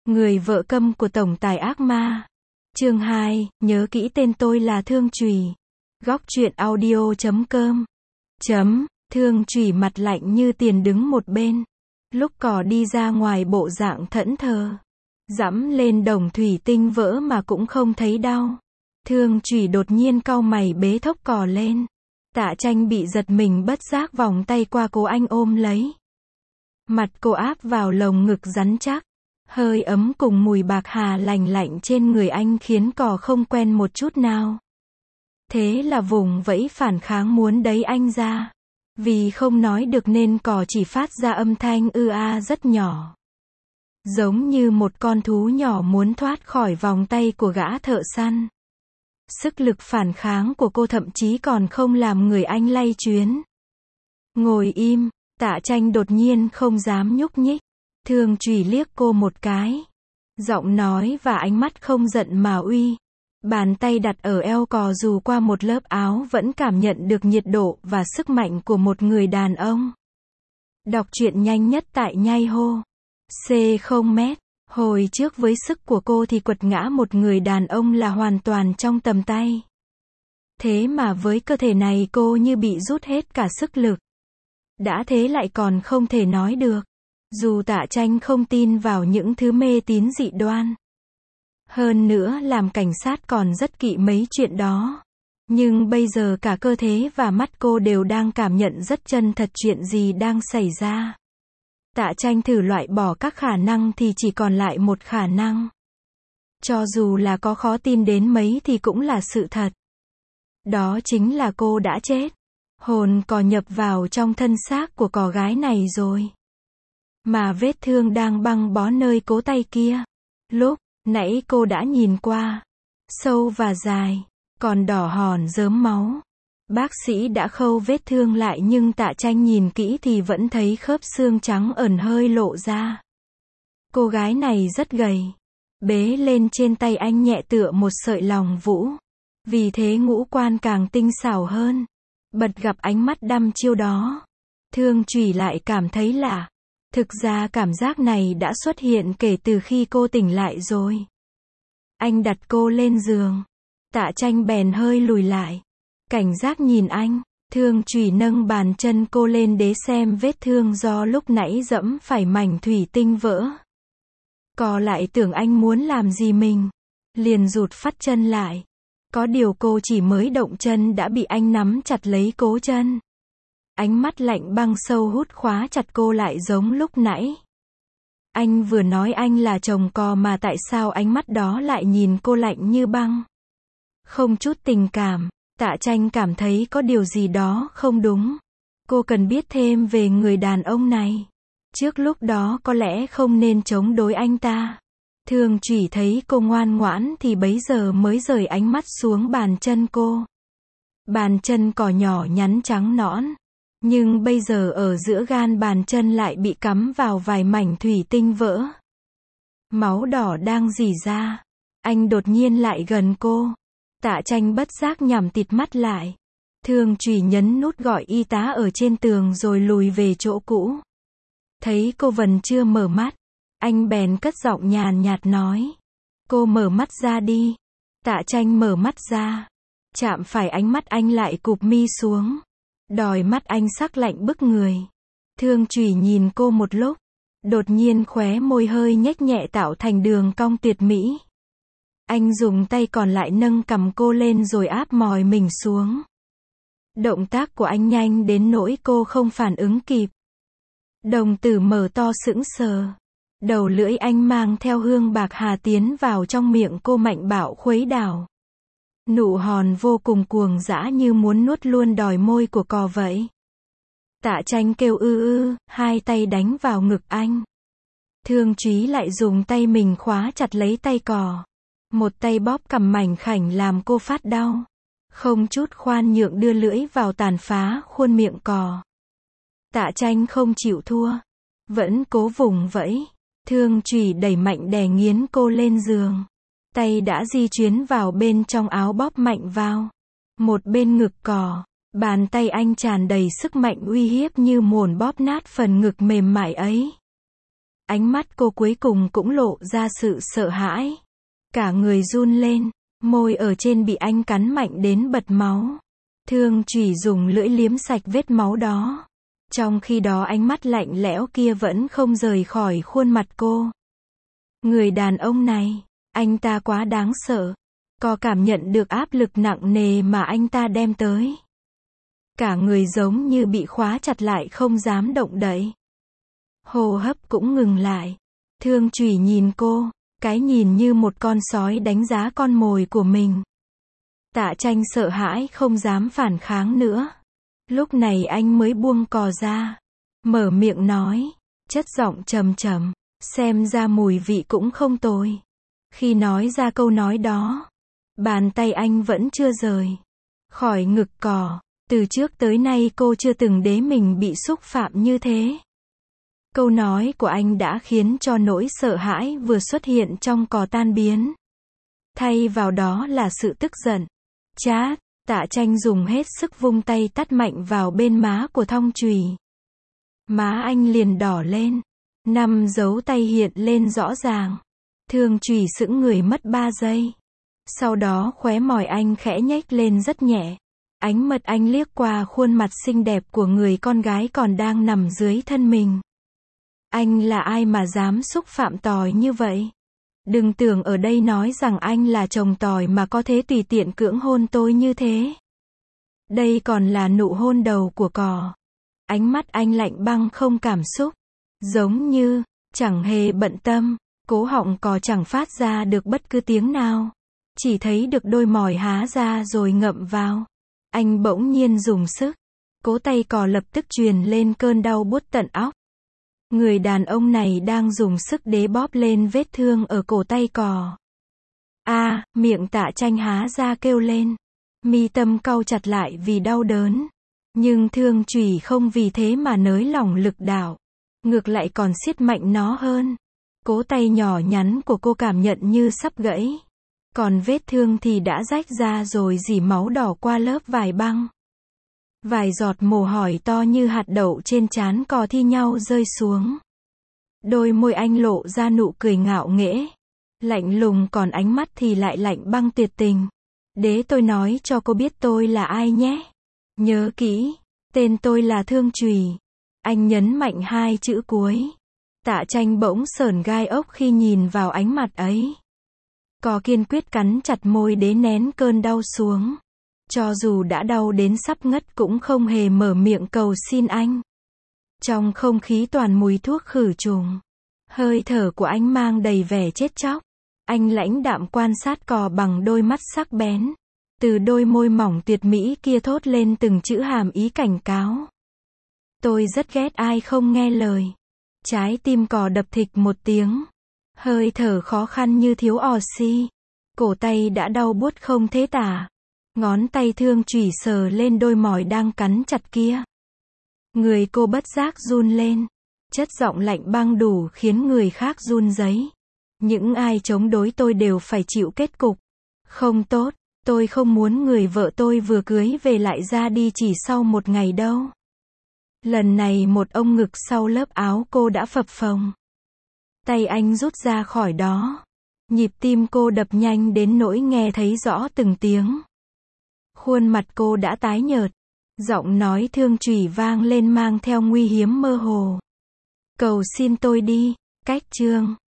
Người vợ câm của tổng tài ác ma. Chương 2, nhớ kỹ tên tôi là Thương Trùy. Góc truyện audio.com. Thương Trùy mặt lạnh như tiền đứng một bên. Lúc cò đi ra ngoài bộ dạng thẫn thờ. Dẫm lên đồng thủy tinh vỡ mà cũng không thấy đau. Thương Trùy đột nhiên cau mày bế thốc cò lên. Tạ Tranh bị giật mình bất giác vòng tay qua cổ anh ôm lấy. Mặt cô áp vào lồng ngực rắn chắc. Hơi ấm cùng mùi bạc hà lành lạnh trên người anh khiến cò không quen một chút nào. Thế là vùng vẫy phản kháng muốn đẩy anh ra. Vì không nói được nên cò chỉ phát ra âm thanh ư a rất nhỏ. Giống như một con thú nhỏ muốn thoát khỏi vòng tay của gã thợ săn. Sức lực phản kháng của cô thậm chí còn không làm người anh lay chuyến. Ngồi im, Tạ Tranh đột nhiên không dám nhúc nhích. Thương Trùy liếc cô một cái. Giọng nói và ánh mắt không giận mà uy. Bàn tay đặt ở eo cò dù qua một lớp áo vẫn cảm nhận được nhiệt độ và sức mạnh của một người đàn ông. Đọc truyện nhanh nhất tại Nhai Hô. C0m. Hồi trước với sức của cô thì quật ngã một người đàn ông là hoàn toàn trong tầm tay. Thế mà với cơ thể này cô như bị rút hết cả sức lực. Đã thế lại còn không thể nói được. Dù Tạ Tranh không tin vào những thứ mê tín dị đoan. Hơn nữa làm cảnh sát còn rất kỵ mấy chuyện đó. Nhưng bây giờ cả cơ thể và mắt cô đều đang cảm nhận rất chân thật chuyện gì đang xảy ra. Tạ Tranh thử loại bỏ các khả năng thì chỉ còn lại một khả năng. Cho dù là có khó tin đến mấy thì cũng là sự thật. Đó chính là cô đã chết. Hồn cò nhập vào trong thân xác của cò gái này rồi. Mà vết thương đang băng bó nơi cố tay kia. Lúc nãy cô đã nhìn qua. Sâu và dài. Còn đỏ hòn rớm máu. Bác sĩ đã khâu vết thương lại nhưng Tạ Tranh nhìn kỹ thì vẫn thấy khớp xương trắng ẩn hơi lộ ra. Cô gái này rất gầy. Bế lên trên tay anh nhẹ tựa một sợi lòng vũ. Vì thế ngũ quan càng tinh xảo hơn. Bật gặp ánh mắt đăm chiêu đó. Thương Trùy lại cảm thấy lạ. Thực ra cảm giác này đã xuất hiện kể từ khi cô tỉnh lại rồi. Anh đặt cô lên giường. Tạ Tranh bèn hơi lùi lại. Cảnh giác nhìn anh. Thương Trùy nâng bàn chân cô lên để xem vết thương do lúc nãy dẫm phải mảnh thủy tinh vỡ. Cò lại tưởng anh muốn làm gì mình. Liền rụt phắt chân lại. Có điều cô chỉ mới động chân đã bị anh nắm chặt lấy cố chân. Ánh mắt lạnh băng sâu hút khóa chặt cô lại giống lúc nãy. Anh vừa nói anh là chồng cò mà tại sao ánh mắt đó lại nhìn cô lạnh như băng. Không chút tình cảm. Tạ Tranh cảm thấy có điều gì đó không đúng. Cô cần biết thêm về người đàn ông này. Trước lúc đó có lẽ không nên chống đối anh ta. Thương Trùy thấy cô ngoan ngoãn thì bấy giờ mới rời ánh mắt xuống bàn chân cô. Bàn chân cò nhỏ nhắn trắng nõn. Nhưng bây giờ ở giữa gan bàn chân lại bị cắm vào vài mảnh thủy tinh vỡ. Máu đỏ đang rỉ ra. Anh đột nhiên lại gần cô. Tạ Tranh bất giác nhắm tịt mắt lại. Thương Trùy nhấn nút gọi y tá ở trên tường rồi lùi về chỗ cũ. Thấy cô vẫn chưa mở mắt. Anh bèn cất giọng nhàn nhạt nói. Cô mở mắt ra đi. Tạ Tranh mở mắt ra. Chạm phải ánh mắt anh lại cụp mi xuống. Đôi mắt anh sắc lạnh bức người. Thương Trùy nhìn cô một lúc. Đột nhiên khóe môi hơi nhếch nhẹ tạo thành đường cong tuyệt mỹ. Anh dùng tay còn lại nâng cằm cô lên rồi áp mòi mình xuống. Động tác của anh nhanh đến nỗi cô không phản ứng kịp. Đồng tử mở to sững sờ. Đầu lưỡi anh mang theo hương bạc hà tiến vào trong miệng cô mạnh bạo khuấy đảo. Nụ hòn vô cùng cuồng dã như muốn nuốt luôn đòi môi của cò vậy. Tạ Tranh kêu ư, hai tay đánh vào ngực anh. Thương Trùy lại dùng tay mình khóa chặt lấy tay cò. Một tay bóp cằm mảnh khảnh làm cô phát đau. Không chút khoan nhượng đưa lưỡi vào tàn phá khuôn miệng cò. Tạ Tranh không chịu thua. Vẫn cố vùng vẫy. Thương Trùy đẩy mạnh đè nghiến cô lên giường. Tay đã di chuyển vào bên trong áo bóp mạnh vào. Một bên ngực cò. Bàn tay anh tràn đầy sức mạnh uy hiếp như muốn bóp nát phần ngực mềm mại ấy. Ánh mắt cô cuối cùng cũng lộ ra sự sợ hãi. Cả người run lên, môi ở trên bị anh cắn mạnh đến bật máu. Thương chủy dùng lưỡi liếm sạch vết máu đó. Trong khi đó ánh mắt lạnh lẽo kia vẫn không rời khỏi khuôn mặt cô. Người đàn ông này, anh ta quá đáng sợ. Cô cảm nhận được áp lực nặng nề mà anh ta đem tới. Cả người giống như bị khóa chặt lại không dám động đậy. Hô hấp cũng ngừng lại. Thương chủy nhìn cô, cái nhìn như một con sói đánh giá con mồi của mình. Tạ Tranh sợ hãi không dám phản kháng nữa. Lúc này anh mới buông cò ra. Mở miệng nói. Chất giọng trầm trầm. Xem ra mùi vị cũng không tồi. Khi nói ra câu nói đó, bàn tay anh vẫn chưa rời khỏi ngực cò. Từ trước tới nay cô chưa từng để mình bị xúc phạm như thế. Câu nói của anh đã khiến cho nỗi sợ hãi vừa xuất hiện trong cò tan biến. Thay vào đó là sự tức giận. Chát, Tạ Tranh dùng hết sức vung tay tát mạnh vào bên má của Thong Chùy. Má anh liền đỏ lên. 5 dấu tay hiện lên rõ ràng. Thương Chùy sững người mất 3 giây. Sau đó khóe môi anh khẽ nhếch lên rất nhẹ. Ánh mắt anh liếc qua khuôn mặt xinh đẹp của người con gái còn đang nằm dưới thân mình. Anh là ai mà dám xúc phạm tỏi như vậy? Đừng tưởng ở đây nói rằng anh là chồng tỏi mà có thể tùy tiện cưỡng hôn tôi như thế. Đây còn là nụ hôn đầu của cò. Ánh mắt anh lạnh băng không cảm xúc. Giống như, chẳng hề bận tâm. Cố họng cò chẳng phát ra được bất cứ tiếng nào. Chỉ thấy được đôi mỏi há ra rồi ngậm vào. Anh bỗng nhiên dùng sức. Cố tay cò lập tức truyền lên cơn đau buốt tận óc. Người đàn ông này đang dùng sức đế bóp lên vết thương ở cổ tay cò. Miệng Tạ Tranh há ra kêu lên. Mi tâm cau chặt lại vì đau đớn. Nhưng Thương Chùy không vì thế mà nới lỏng lực đạo. Ngược lại còn siết mạnh nó hơn. Cố tay nhỏ nhắn của cô cảm nhận như sắp gãy. Còn vết thương thì đã rách ra rồi rỉ máu đỏ qua lớp vải băng. Vài giọt mồ hôi to như hạt đậu trên trán cò thi nhau rơi xuống. Đôi môi anh lộ ra nụ cười ngạo nghễ. Lạnh lùng còn ánh mắt thì lại lạnh băng tuyệt tình. Để tôi nói cho cô biết tôi là ai nhé. Nhớ kỹ, tên tôi là Thương Chùy. Anh nhấn mạnh 2 chữ cuối. Tạ Tranh bỗng sởn gai ốc khi nhìn vào ánh mặt ấy. Cò kiên quyết cắn chặt môi để nén cơn đau xuống. Cho dù đã đau đến sắp ngất cũng không hề mở miệng cầu xin anh. Trong không khí toàn mùi thuốc khử trùng. Hơi thở của anh mang đầy vẻ chết chóc. Anh lãnh đạm quan sát cò bằng đôi mắt sắc bén. Từ đôi môi mỏng tuyệt mỹ kia thốt lên từng chữ hàm ý cảnh cáo. Tôi rất ghét ai không nghe lời. Trái tim cò đập thịch một tiếng. Hơi thở khó khăn như thiếu oxy. Cổ tay đã đau buốt không thể tả. Ngón tay Thương Chùy sờ lên đôi mỏi đang cắn chặt kia. Người cô bất giác run lên. Chất giọng lạnh băng đủ khiến người khác run rẩy. Những ai chống đối tôi đều phải chịu kết cục không tốt. Tôi không muốn người vợ tôi vừa cưới về lại ra đi chỉ sau 1 ngày đâu. Lần này một ông ngực sau lớp áo cô đã phập phồng. Tay anh rút ra khỏi đó. Nhịp tim cô đập nhanh đến nỗi nghe thấy rõ từng tiếng. Khuôn mặt cô đã tái nhợt. Giọng nói Thương Chùy vang lên mang theo nguy hiểm mơ hồ. Cầu xin tôi đi. Cách chương